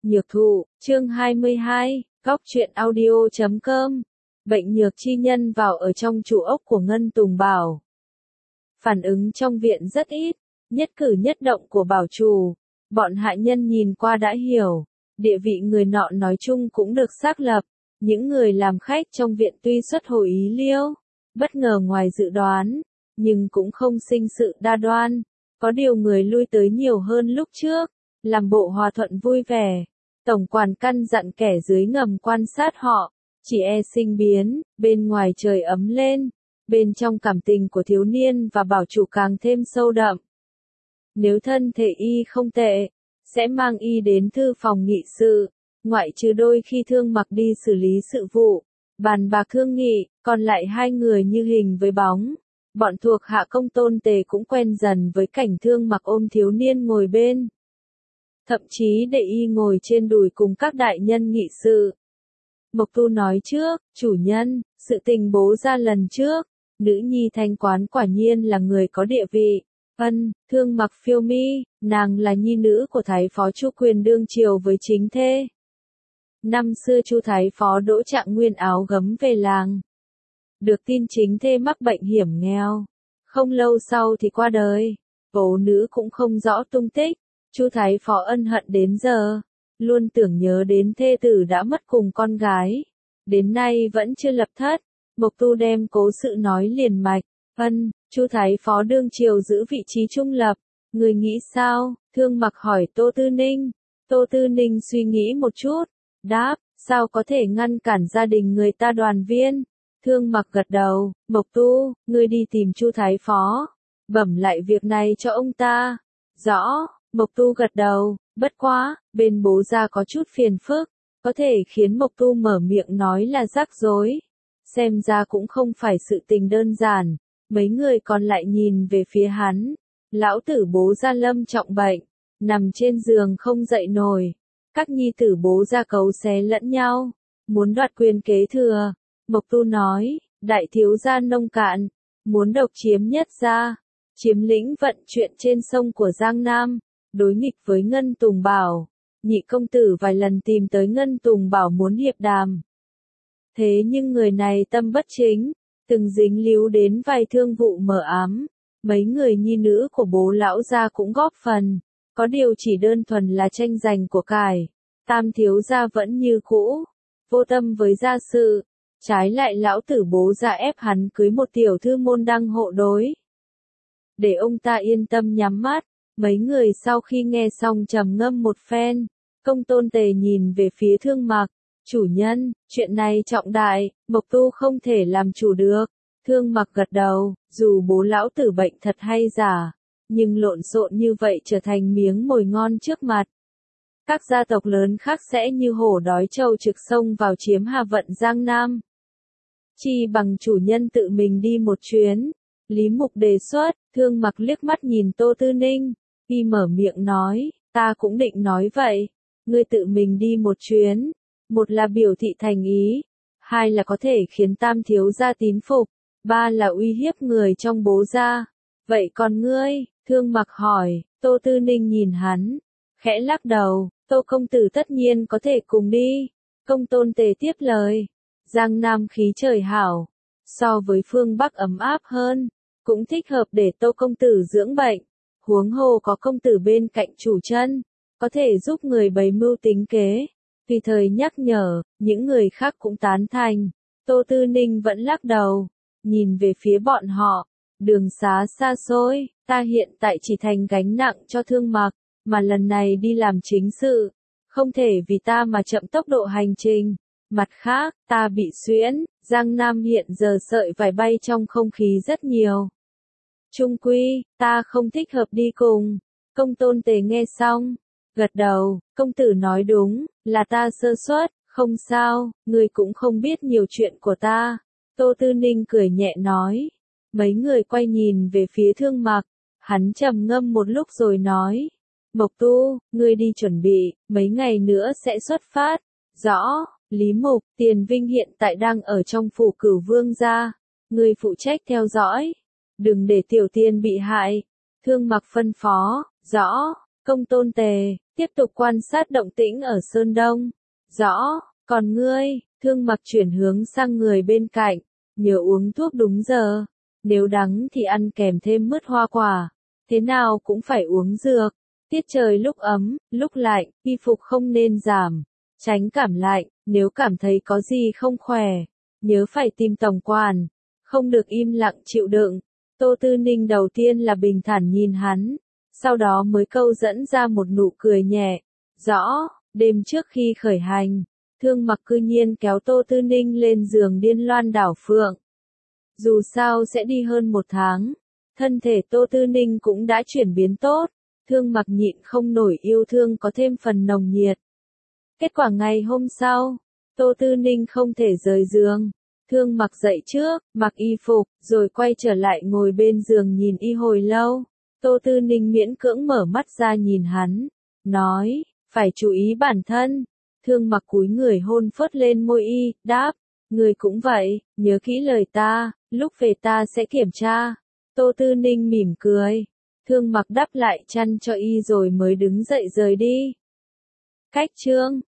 Nhược thụ, chương 22, góc truyện audio.com. Bệnh nhược chi nhân vào ở trong trụ ốc của Ngân Tùng Bảo. Phản ứng trong viện rất ít, nhất cử nhất động của bảo chủ, bọn hạ nhân nhìn qua đã hiểu, địa vị người nọ nói chung cũng được xác lập, những người làm khách trong viện tuy xuất hồi ý liêu, bất ngờ ngoài dự đoán, nhưng cũng không sinh sự đa đoan, có điều người lui tới nhiều hơn lúc trước, làm bộ hòa thuận vui vẻ. Tổng quản căn dặn kẻ dưới ngầm quan sát họ, chỉ e sinh biến, bên ngoài trời ấm lên, bên trong cảm tình của thiếu niên và bảo chủ càng thêm sâu đậm. Nếu thân thể y không tệ, sẽ mang y đến thư phòng nghị sự, ngoại trừ đôi khi Thương Mặc đi xử lý sự vụ, bàn bạc thương nghị, còn lại hai người như hình với bóng. Bọn thuộc hạ Công Tôn Tề cũng quen dần với cảnh Thương Mặc ôm thiếu niên ngồi bên. Thậm chí để y ngồi trên đùi cùng các đại nhân nghị sự. Mộc Tu nói trước, chủ nhân, sự tình bố ra lần trước, nữ nhi Thanh Quán quả nhiên là người có địa vị. Thương Mặc phiêu mi, nàng là nhi nữ của Thái Phó Chu Quyền đương triều với chính thê. Năm xưa Chu Thái Phó Đỗ Trạng Nguyên áo gấm về làng. Được tin chính thê mắc bệnh hiểm nghèo. Không lâu sau thì qua đời. Bố nữ cũng không rõ tung tích. Chu Thái Phó ân hận đến giờ, luôn tưởng nhớ đến thê tử đã mất cùng con gái. Đến nay vẫn chưa lập thất. Mộc Tu đem cố sự nói liền mạch. Chu Thái Phó đương triều giữ vị trí trung lập. Người nghĩ sao? Thương Mặc hỏi Tô Tư Ninh. Tô Tư Ninh suy nghĩ một chút. Đáp, sao có thể ngăn cản gia đình người ta đoàn viên? Thương Mặc gật đầu. Mộc Tu, ngươi đi tìm Chu Thái Phó. Bẩm lại việc này cho ông ta. Rõ. Mộc Tu gật đầu, bất quá, bên bố gia có chút phiền phức, có thể khiến Mộc Tu mở miệng nói là rắc rối. Xem ra cũng không phải sự tình đơn giản, mấy người còn lại nhìn về phía hắn. Lão tử bố gia lâm trọng bệnh, nằm trên giường không dậy nổi. Các nhi tử bố gia cấu xé lẫn nhau, muốn đoạt quyền kế thừa. Mộc Tu nói, đại thiếu gia nông cạn, muốn độc chiếm nhất gia, chiếm lĩnh vận chuyện trên sông của Giang Nam. Đối nghịch với Ngân Tùng Bảo, nhị công tử vài lần tìm tới Ngân Tùng Bảo muốn hiệp đàm. Thế nhưng người này tâm bất chính, từng dính líu đến vài thương vụ mờ ám, mấy người nhi nữ của bố lão gia cũng góp phần, có điều chỉ đơn thuần là tranh giành của cải. Tam thiếu gia vẫn như cũ, vô tâm với gia sự, trái lại lão tử bố gia ép hắn cưới một tiểu thư môn đăng hộ đối. Để ông ta yên tâm nhắm mắt. Mấy người sau khi nghe xong trầm ngâm một phen, Công Tôn Tề nhìn về phía Thương Mặc, chủ nhân, chuyện này trọng đại, Mộc Tu không thể làm chủ được. Thương Mặc gật đầu, dù bố lão tử bệnh thật hay giả, nhưng lộn xộn như vậy trở thành miếng mồi ngon trước mặt. Các gia tộc lớn khác sẽ như hổ đói trâu trực sông vào chiếm Hà Vận Giang Nam. Chi bằng chủ nhân tự mình đi một chuyến. Lý Mục đề xuất. Thương Mặc liếc mắt nhìn Tô Tư Ninh. Y mở miệng nói, ta cũng định nói vậy. Ngươi tự mình đi một chuyến. Một là biểu thị thành ý. Hai là có thể khiến tam thiếu gia tín phục. Ba là uy hiếp người trong bố gia. Vậy còn ngươi? Thương Mặc hỏi. Tô Tư Ninh nhìn hắn, khẽ lắc đầu. Tô công tử tất nhiên có thể cùng đi. Công Tôn Tề tiếp lời. Giang Nam khí trời hảo, so với phương Bắc ấm áp hơn, cũng thích hợp để Tô công tử dưỡng bệnh. Huống hồ có công tử bên cạnh chủ chân, có thể giúp người bày mưu tính kế. Tùy thời nhắc nhở, những người khác cũng tán thành. Tô Tư Ninh vẫn lắc đầu, nhìn về phía bọn họ. Đường xá xa xôi, ta hiện tại chỉ thành gánh nặng cho Thương Mặc, mà lần này đi làm chính sự, không thể vì ta mà chậm tốc độ hành trình. Mặt khác, ta bị suyễn, Giang Nam hiện giờ sợi vải bay trong không khí rất nhiều. Trung quy, ta không thích hợp đi cùng. Công Tôn Tề nghe xong, gật đầu, công tử nói đúng, là ta sơ suất, không sao, người cũng không biết nhiều chuyện của ta. Tô Tư Ninh cười nhẹ nói. Mấy người quay nhìn về phía Thương Mặc, hắn trầm ngâm một lúc rồi nói. Mộc Tu, ngươi đi chuẩn bị, mấy ngày nữa sẽ xuất phát. Rõ. Lý Mục, Tiền Vinh hiện tại đang ở trong phủ Cửu Vương gia, ngươi phụ trách theo dõi, đừng để tiểu tiên bị hại. Thương Mặc phân phó. Rõ. Công Tôn Tề, tiếp tục quan sát động tĩnh ở Sơn Đông. Rõ, còn ngươi, Thương Mặc chuyển hướng sang người bên cạnh, nhớ uống thuốc đúng giờ, nếu đắng thì ăn kèm thêm mứt hoa quả, thế nào cũng phải uống dược. Tiết trời lúc ấm, lúc lạnh, y phục không nên giảm, tránh cảm lạnh, nếu cảm thấy có gì không khỏe, nhớ phải tìm tổng quản, không được im lặng chịu đựng. Tô Tư Ninh đầu tiên là bình thản nhìn hắn, sau đó mới câu dẫn ra một nụ cười nhẹ. Rõ, đêm trước khi khởi hành, Thương Mặc cư nhiên kéo Tô Tư Ninh lên giường điên loan đảo phượng. Dù sao sẽ đi hơn 1 tháng, thân thể Tô Tư Ninh cũng đã chuyển biến tốt, Thương Mặc nhịn không nổi yêu thương có thêm phần nồng nhiệt. Kết quả ngày hôm sau, Tô Tư Ninh không thể rời giường. Thương Mặc dậy trước, mặc y phục, rồi quay trở lại ngồi bên giường nhìn y hồi lâu. Tô Tư Ninh miễn cưỡng mở mắt ra nhìn hắn, nói, phải chú ý bản thân. Thương Mặc cúi người hôn phớt lên môi y, đáp, người cũng vậy, nhớ kỹ lời ta, lúc về ta sẽ kiểm tra. Tô Tư Ninh mỉm cười. Thương Mặc đắp lại chăn cho y rồi mới đứng dậy rời đi. Cách chương